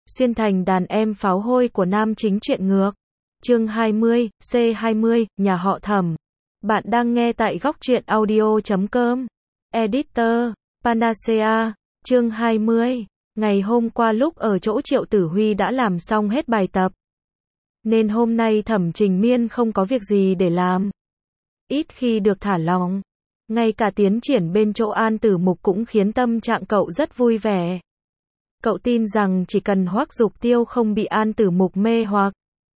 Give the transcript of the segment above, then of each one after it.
Xuyên thành đàn em pháo hôi của nam chính truyện ngược. Chương 20, C20, nhà họ Thẩm. Bạn đang nghe tại góc truyện audio.com. Editor, Panacea. Chương 20. Ngày hôm qua lúc ở chỗ Triệu Tử Huy đã làm xong hết bài tập. Nên hôm nay Thẩm Trình Miên không có việc gì để làm. Ít khi được thả lỏng. Ngay cả tiến triển bên chỗ An Tử Mục cũng khiến tâm trạng cậu rất vui vẻ. Cậu tin rằng chỉ cần Hoắc Dục Tiêu không bị An Tử Mục mê hoặc,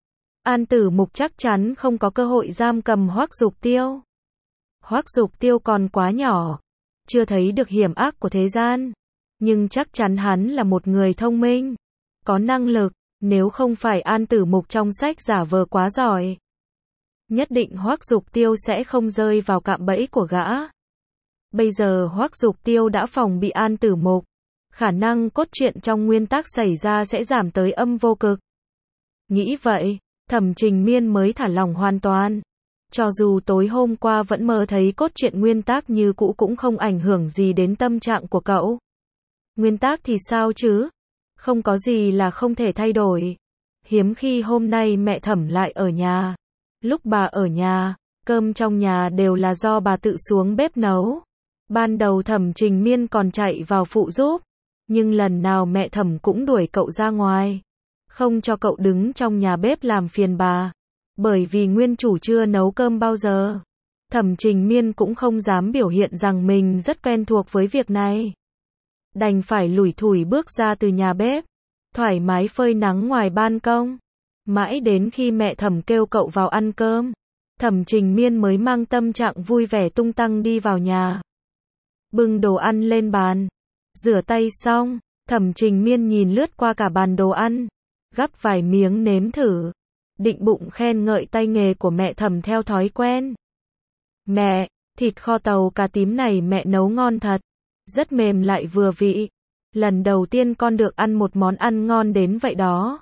An Tử Mục chắc chắn không có cơ hội giam cầm Hoắc Dục Tiêu. Hoắc Dục Tiêu còn quá nhỏ, chưa thấy được hiểm ác của thế gian, nhưng chắc chắn hắn là một người thông minh, có năng lực, nếu không phải An Tử Mục trong sách giả vờ quá giỏi, nhất định Hoắc Dục Tiêu sẽ không rơi vào cạm bẫy của gã. Bây giờ Hoắc Dục Tiêu đã phòng bị An Tử Mục, khả năng cốt truyện trong nguyên tác xảy ra sẽ giảm tới âm vô cực. Nghĩ vậy, Thẩm Trình Miên mới thả lỏng hoàn toàn. Cho dù tối hôm qua vẫn mơ thấy cốt truyện nguyên tác như cũ cũng không ảnh hưởng gì đến tâm trạng của cậu. Nguyên tác thì sao chứ? Không có gì là không thể thay đổi. Hiếm khi hôm nay mẹ Thẩm lại ở nhà. Lúc bà ở nhà, cơm trong nhà đều là do bà tự xuống bếp nấu. Ban đầu Thẩm Trình Miên còn chạy vào phụ giúp, nhưng lần nào mẹ Thẩm cũng đuổi cậu ra ngoài, không cho cậu đứng trong nhà bếp làm phiền bà. Bởi vì nguyên chủ chưa nấu cơm bao giờ, Thẩm Trình Miên cũng không dám biểu hiện rằng mình rất quen thuộc với việc này. Đành phải lủi thủi bước ra từ nhà bếp, thoải mái phơi nắng ngoài ban công. Mãi đến khi mẹ Thẩm kêu cậu vào ăn cơm, Thẩm Trình Miên mới mang tâm trạng vui vẻ tung tăng đi vào nhà. Bưng đồ ăn lên bàn, rửa tay xong, Thẩm Trình Miên nhìn lướt qua cả bàn đồ ăn, gắp vài miếng nếm thử, định bụng khen ngợi tay nghề của mẹ Thẩm theo thói quen. Mẹ, thịt kho tàu cà tím này mẹ nấu ngon thật, rất mềm lại vừa vị. Lần đầu tiên con được ăn một món ăn ngon đến vậy đó.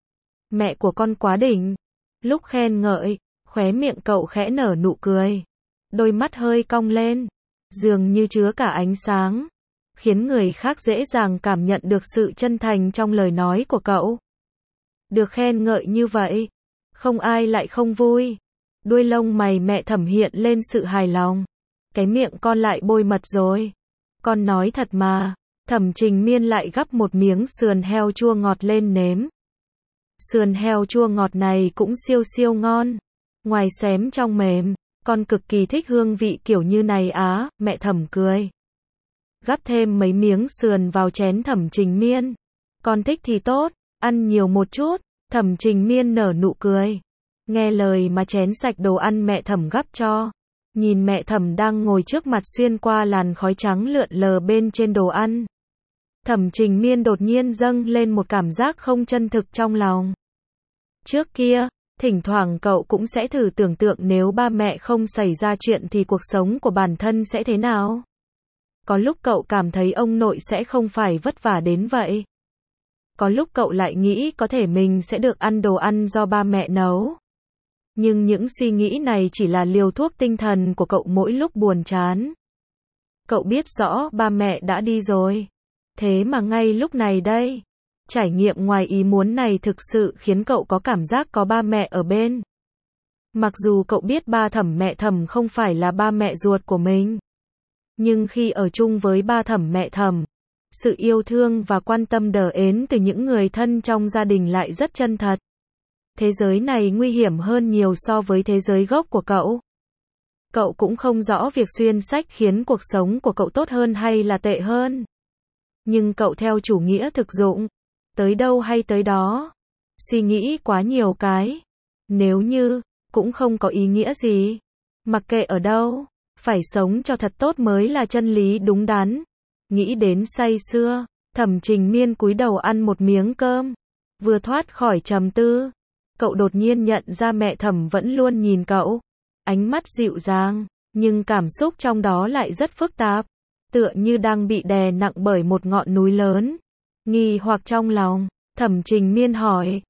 Mẹ của con quá đỉnh. Lúc khen ngợi, khóe miệng cậu khẽ nở nụ cười, đôi mắt hơi cong lên, dường như chứa cả ánh sáng, khiến người khác dễ dàng cảm nhận được sự chân thành trong lời nói của cậu. Được khen ngợi như vậy, không ai lại không vui. Đuôi lông mày mẹ Thẩm hiện lên sự hài lòng. Cái miệng con lại bôi mật rồi. Con nói thật mà. Thẩm Trình Miên lại gắp một miếng sườn heo chua ngọt lên nếm. Sườn heo chua ngọt này cũng siêu siêu ngon. Ngoài xém trong mềm, con cực kỳ thích hương vị kiểu như này á, mẹ Thẩm cười. Gắp thêm mấy miếng sườn vào chén Thẩm Trình Miên. Con thích thì tốt, ăn nhiều một chút. Thẩm Trình Miên nở nụ cười. Nghe lời mà chén sạch đồ ăn mẹ Thẩm gắp cho. Nhìn mẹ Thẩm đang ngồi trước mặt xuyên qua làn khói trắng lượn lờ bên trên đồ ăn. Thẩm Trình Miên đột nhiên dâng lên một cảm giác không chân thực trong lòng. Trước kia, thỉnh thoảng cậu cũng sẽ thử tưởng tượng nếu ba mẹ không xảy ra chuyện thì cuộc sống của bản thân sẽ thế nào. Có lúc cậu cảm thấy ông nội sẽ không phải vất vả đến vậy. Có lúc cậu lại nghĩ có thể mình sẽ được ăn đồ ăn do ba mẹ nấu. Nhưng những suy nghĩ này chỉ là liều thuốc tinh thần của cậu mỗi lúc buồn chán. Cậu biết rõ ba mẹ đã đi rồi. Thế mà ngay lúc này đây, trải nghiệm ngoài ý muốn này thực sự khiến cậu có cảm giác có ba mẹ ở bên. Mặc dù cậu biết ba Thẩm mẹ Thẩm không phải là ba mẹ ruột của mình, nhưng khi ở chung với ba Thẩm mẹ Thẩm, sự yêu thương và quan tâm đờ ến từ những người thân trong gia đình lại rất chân thật. Thế giới này nguy hiểm hơn nhiều so với thế giới gốc của cậu. Cậu cũng không rõ việc xuyên sách khiến cuộc sống của cậu tốt hơn hay là tệ hơn. Nhưng cậu theo chủ nghĩa thực dụng, tới đâu hay tới đó. Suy nghĩ quá nhiều cái, nếu như, cũng không có ý nghĩa gì. Mặc kệ ở đâu, phải sống cho thật tốt mới là chân lý đúng đắn. Nghĩ đến say sưa, Thẩm Trình Miên cúi đầu ăn một miếng cơm. Vừa thoát khỏi trầm tư, cậu đột nhiên nhận ra mẹ Thẩm vẫn luôn nhìn cậu. Ánh mắt dịu dàng, nhưng cảm xúc trong đó lại rất phức tạp. Tựa như đang bị đè nặng bởi một ngọn núi lớn. Nghi hoặc trong lòng, Thẩm Trình Miên hỏi,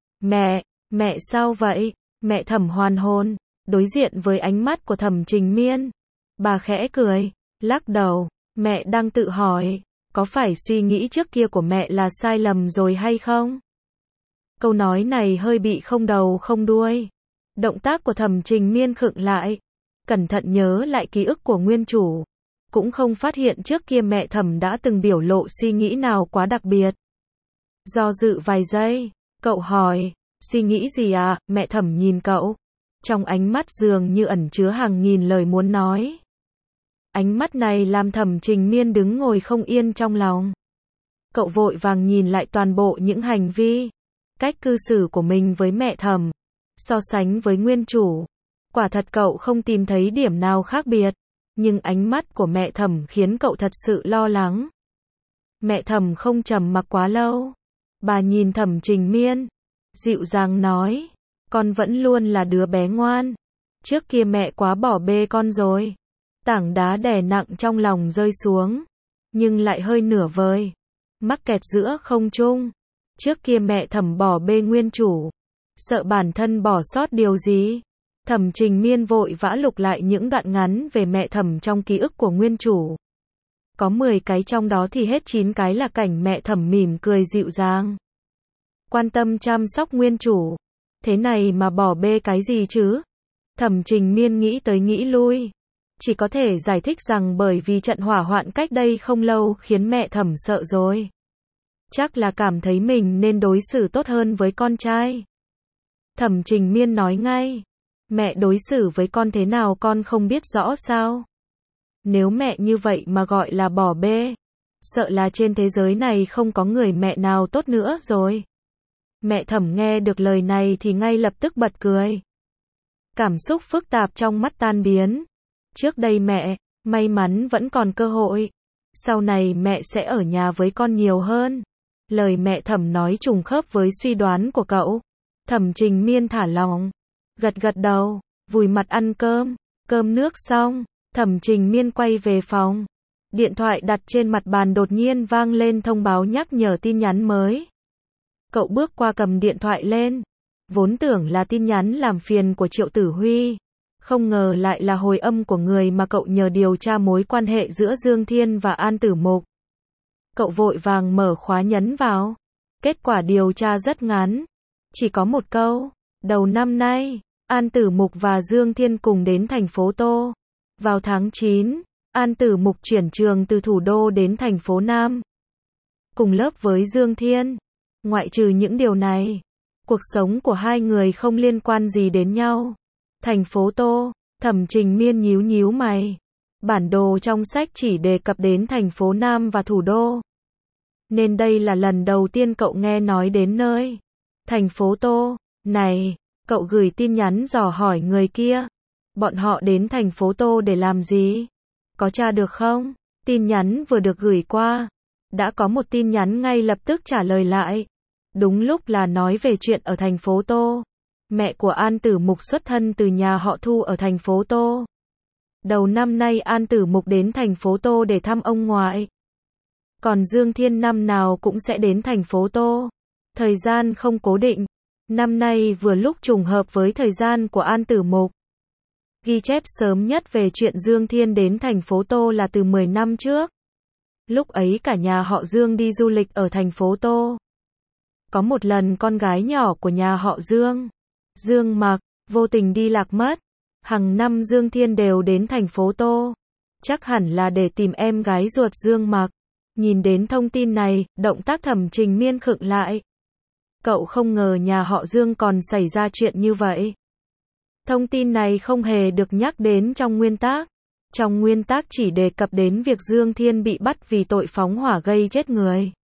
mẹ sao vậy? Mẹ Thẩm hoàn hồn, đối diện với ánh mắt của Thẩm Trình Miên. Bà khẽ cười, lắc đầu, mẹ đang tự hỏi, có phải suy nghĩ trước kia của mẹ là sai lầm rồi hay không? Câu nói này hơi bị không đầu không đuôi. Động tác của Thẩm Trình Miên khựng lại, cẩn thận nhớ lại ký ức của nguyên chủ. Cũng không phát hiện trước kia mẹ Thẩm đã từng biểu lộ suy nghĩ nào quá đặc biệt. Do dự vài giây, cậu hỏi, suy nghĩ gì à? Mẹ Thẩm nhìn cậu, trong ánh mắt dường như ẩn chứa hàng nghìn lời muốn nói. Ánh mắt này làm Thẩm Trình Miên đứng ngồi không yên trong lòng. Cậu vội vàng nhìn lại toàn bộ những hành vi, cách cư xử của mình với mẹ Thẩm, so sánh với nguyên chủ. Quả thật cậu không tìm thấy điểm nào khác biệt, nhưng ánh mắt của mẹ Thẩm khiến cậu thật sự lo lắng. Mẹ Thẩm không trầm mặc quá lâu. Bà nhìn Thẩm Trình Miên, dịu dàng nói, con vẫn luôn là đứa bé ngoan. Trước kia mẹ quá bỏ bê con rồi. Tảng đá đè nặng trong lòng rơi xuống, nhưng lại hơi nửa vời, mắc kẹt giữa không trung. Trước kia mẹ Thẩm bỏ bê nguyên chủ, sợ bản thân bỏ sót điều gì. Thẩm Trình Miên vội vã lục lại những đoạn ngắn về mẹ Thẩm trong ký ức của nguyên chủ. Có 10 cái trong đó thì hết 9 cái là cảnh mẹ Thẩm mỉm cười dịu dàng, quan tâm chăm sóc nguyên chủ. Thế này mà bỏ bê cái gì chứ? Thẩm Trình Miên nghĩ tới nghĩ lui, chỉ có thể giải thích rằng bởi vì trận hỏa hoạn cách đây không lâu khiến mẹ Thẩm sợ rồi. Chắc là cảm thấy mình nên đối xử tốt hơn với con trai. Thẩm Trình Miên nói ngay, mẹ đối xử với con thế nào con không biết rõ sao? Nếu mẹ như vậy mà gọi là bỏ bê, sợ là trên thế giới này không có người mẹ nào tốt nữa rồi. Mẹ Thẩm nghe được lời này thì ngay lập tức bật cười. Cảm xúc phức tạp trong mắt tan biến. Trước đây mẹ, may mắn vẫn còn cơ hội. Sau này mẹ sẽ ở nhà với con nhiều hơn. Lời mẹ Thẩm nói trùng khớp với suy đoán của cậu. Thẩm Trình Miên thả lỏng, gật gật đầu, vùi mặt ăn cơm. Cơm nước xong, Thẩm Trình Miên quay về phòng. Điện thoại đặt trên mặt bàn đột nhiên vang lên thông báo nhắc nhở tin nhắn mới. Cậu bước qua cầm điện thoại lên. Vốn tưởng là tin nhắn làm phiền của Triệu Tử Huy, không ngờ lại là hồi âm của người mà cậu nhờ điều tra mối quan hệ giữa Dương Thiên và An Tử Mục. Cậu vội vàng mở khóa nhấn vào. Kết quả điều tra rất ngắn, chỉ có một câu. Đầu năm nay, An Tử Mục và Dương Thiên cùng đến thành phố Tô. Vào tháng 9, An Tử Mục chuyển trường từ thủ đô đến thành phố Nam, cùng lớp với Dương Thiên. Ngoại trừ những điều này, cuộc sống của hai người không liên quan gì đến nhau. Thành phố Tô, Thẩm Trình Miên nhíu nhíu mày. Bản đồ trong sách chỉ đề cập đến thành phố Nam và thủ đô, nên đây là lần đầu tiên cậu nghe nói đến nơi thành phố Tô này. Cậu gửi tin nhắn dò hỏi người kia, bọn họ đến thành phố Tô để làm gì? Có tra được không? Tin nhắn vừa được gửi qua, đã có một tin nhắn ngay lập tức trả lời lại. Đúng lúc là nói về chuyện ở thành phố Tô. Mẹ của An Tử Mục xuất thân từ nhà họ Thu ở thành phố Tô. Đầu năm nay An Tử Mục đến thành phố Tô để thăm ông ngoại. Còn Dương Thiên năm nào cũng sẽ đến thành phố Tô. Thời gian không cố định. Năm nay vừa lúc trùng hợp với thời gian của An Tử Mục. Ghi chép sớm nhất về chuyện Dương Thiên đến thành phố Tô là từ 10 năm trước. Lúc ấy cả nhà họ Dương đi du lịch ở thành phố Tô. Có một lần con gái nhỏ của nhà họ Dương, Dương Mặc, vô tình đi lạc mất. Hàng năm Dương Thiên đều đến thành phố Tô. Chắc hẳn là để tìm em gái ruột Dương Mặc. Nhìn đến thông tin này, động tác Thẩm Trình Miên khựng lại. Cậu không ngờ nhà họ Dương còn xảy ra chuyện như vậy. Thông tin này không hề được nhắc đến trong nguyên tác. Trong nguyên tác chỉ đề cập đến việc Dương Thiên bị bắt vì tội phóng hỏa gây chết người.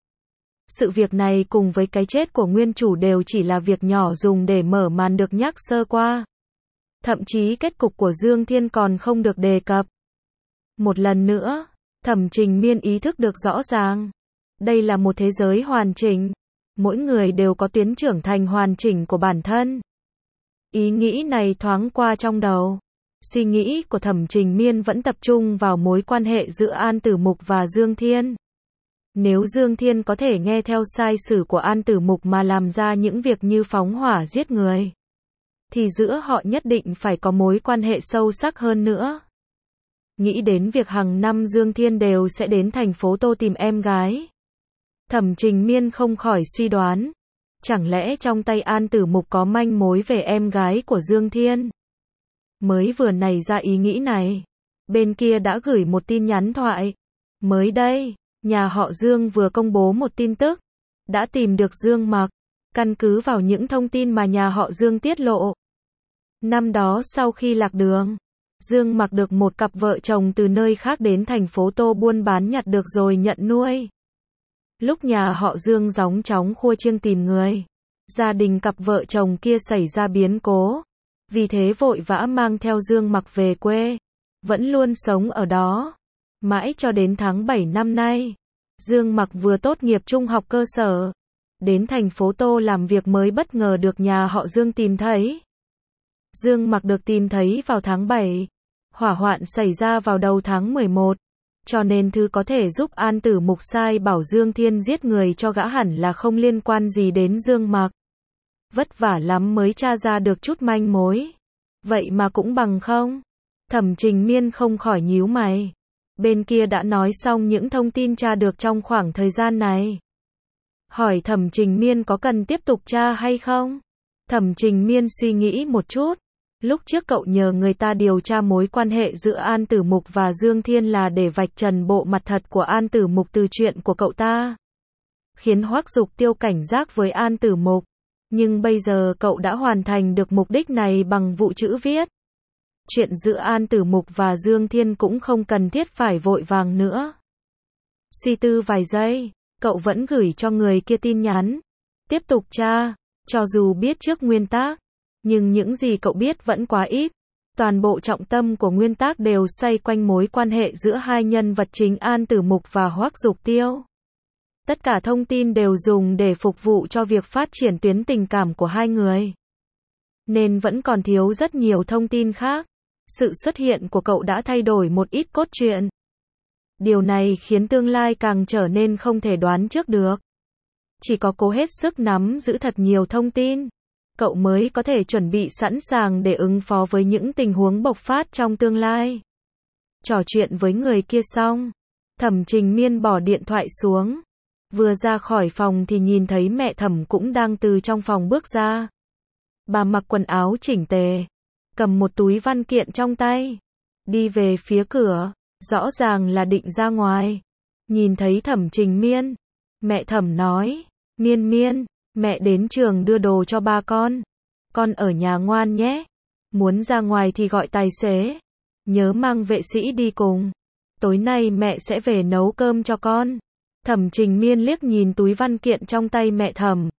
Sự việc này cùng với cái chết của nguyên chủ đều chỉ là việc nhỏ dùng để mở màn được nhắc sơ qua. Thậm chí kết cục của Dương Thiên còn không được đề cập. Một lần nữa, Thẩm Trình Miên ý thức được rõ ràng. Đây là một thế giới hoàn chỉnh. Mỗi người đều có tiến trưởng thành hoàn chỉnh của bản thân. Ý nghĩ này thoáng qua trong đầu. Suy nghĩ của Thẩm Trình Miên vẫn tập trung vào mối quan hệ giữa An Tử Mục và Dương Thiên. Nếu Dương Thiên có thể nghe theo sai sử của An Tử Mục mà làm ra những việc như phóng hỏa giết người, thì giữa họ nhất định phải có mối quan hệ sâu sắc hơn nữa. Nghĩ đến việc hàng năm Dương Thiên đều sẽ đến thành phố Tô tìm em gái, Thẩm Trình Miên không khỏi suy đoán, Chẳng lẽ trong tay An Tử Mục có manh mối về em gái của Dương Thiên? Mới vừa nảy ra ý nghĩ này, bên kia đã gửi một tin nhắn thoại. Mới đây, nhà họ Dương vừa công bố một tin tức, đã tìm được Dương Mặc. Căn cứ vào những thông tin mà nhà họ Dương tiết lộ, năm đó sau khi lạc đường, Dương Mặc được một cặp vợ chồng từ nơi khác đến thành phố Tô buôn bán nhặt được rồi nhận nuôi. Lúc nhà họ Dương gióng chóng khua chiêng tìm người, gia đình cặp vợ chồng kia xảy ra biến cố, vì thế vội vã mang theo Dương Mặc về quê, vẫn luôn sống ở đó. Mãi cho đến tháng 7 năm nay, Dương Mặc vừa tốt nghiệp trung học cơ sở, đến thành phố Tô làm việc mới bất ngờ được nhà họ Dương tìm thấy. Dương Mặc được tìm thấy vào tháng 7, hỏa hoạn xảy ra vào đầu tháng 11, cho nên thứ có thể giúp An Tử Mục sai bảo Dương Thiên giết người cho gã hẳn là không liên quan gì đến Dương Mặc. Vất vả lắm mới tra ra được chút manh mối. Vậy mà cũng bằng không? Thẩm Trình Miên không khỏi nhíu mày. Bên kia đã nói xong những thông tin tra được trong khoảng thời gian này. Hỏi Thẩm Trình Miên có cần tiếp tục tra hay không? Thẩm Trình Miên suy nghĩ một chút. Lúc trước cậu nhờ người ta điều tra mối quan hệ giữa An Tử Mục và Dương Thiên là để vạch trần bộ mặt thật của An Tử Mục từ chuyện của cậu ta, khiến Hoắc Dục Tiêu cảnh giác với An Tử Mục. Nhưng bây giờ cậu đã hoàn thành được mục đích này bằng vụ chữ viết. Chuyện giữa An Tử Mục và Dương Thiên cũng không cần thiết phải vội vàng nữa. Suy tư vài giây, cậu vẫn gửi cho người kia tin nhắn. Tiếp tục tra, cho dù biết trước nguyên tắc, nhưng những gì cậu biết vẫn quá ít. Toàn bộ trọng tâm của nguyên tắc đều xoay quanh mối quan hệ giữa hai nhân vật chính An Tử Mục và Hoắc Dục Tiêu. Tất cả thông tin đều dùng để phục vụ cho việc phát triển tuyến tình cảm của hai người, nên vẫn còn thiếu rất nhiều thông tin khác. Sự xuất hiện của cậu đã thay đổi một ít cốt truyện. Điều này khiến tương lai càng trở nên không thể đoán trước được. Chỉ có cố hết sức nắm giữ thật nhiều thông tin, cậu mới có thể chuẩn bị sẵn sàng để ứng phó với những tình huống bộc phát trong tương lai. Trò chuyện với người kia xong, Thẩm Trình Miên bỏ điện thoại xuống. Vừa ra khỏi phòng thì nhìn thấy mẹ Thẩm cũng đang từ trong phòng bước ra. Bà mặc quần áo chỉnh tề, cầm một túi văn kiện trong tay, đi về phía cửa, rõ ràng là định ra ngoài. Nhìn thấy Thẩm Trình Miên, mẹ Thẩm nói, Miên Miên, mẹ đến trường đưa đồ cho ba con ở nhà ngoan nhé. Muốn ra ngoài thì gọi tài xế, nhớ mang vệ sĩ đi cùng. Tối nay mẹ sẽ về nấu cơm cho con. Thẩm Trình Miên liếc nhìn túi văn kiện trong tay mẹ Thẩm,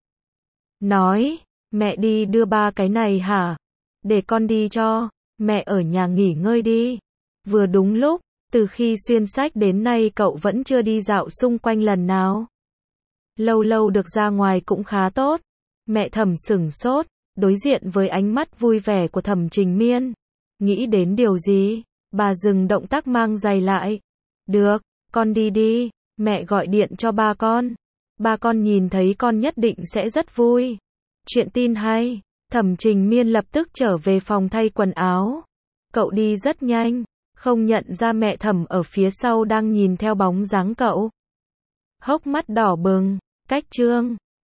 nói, mẹ đi đưa ba cái này hả? Để con đi cho, mẹ ở nhà nghỉ ngơi đi. Vừa đúng lúc, từ khi xuyên sách đến nay cậu vẫn chưa đi dạo xung quanh lần nào. Lâu lâu được ra ngoài cũng khá tốt. Mẹ Thẩm sửng sốt, đối diện với ánh mắt vui vẻ của Thẩm Trình Miên. Nghĩ đến điều gì, bà dừng động tác mang giày lại. Được, con đi đi, mẹ gọi điện cho ba con. Ba con nhìn thấy con nhất định sẽ rất vui. Chuyện tin hay. Thẩm Trình Miên lập tức trở về phòng thay quần áo. Cậu đi rất nhanh, không nhận ra mẹ Thẩm ở phía sau đang nhìn theo bóng dáng cậu. Hốc mắt đỏ bừng, cách chương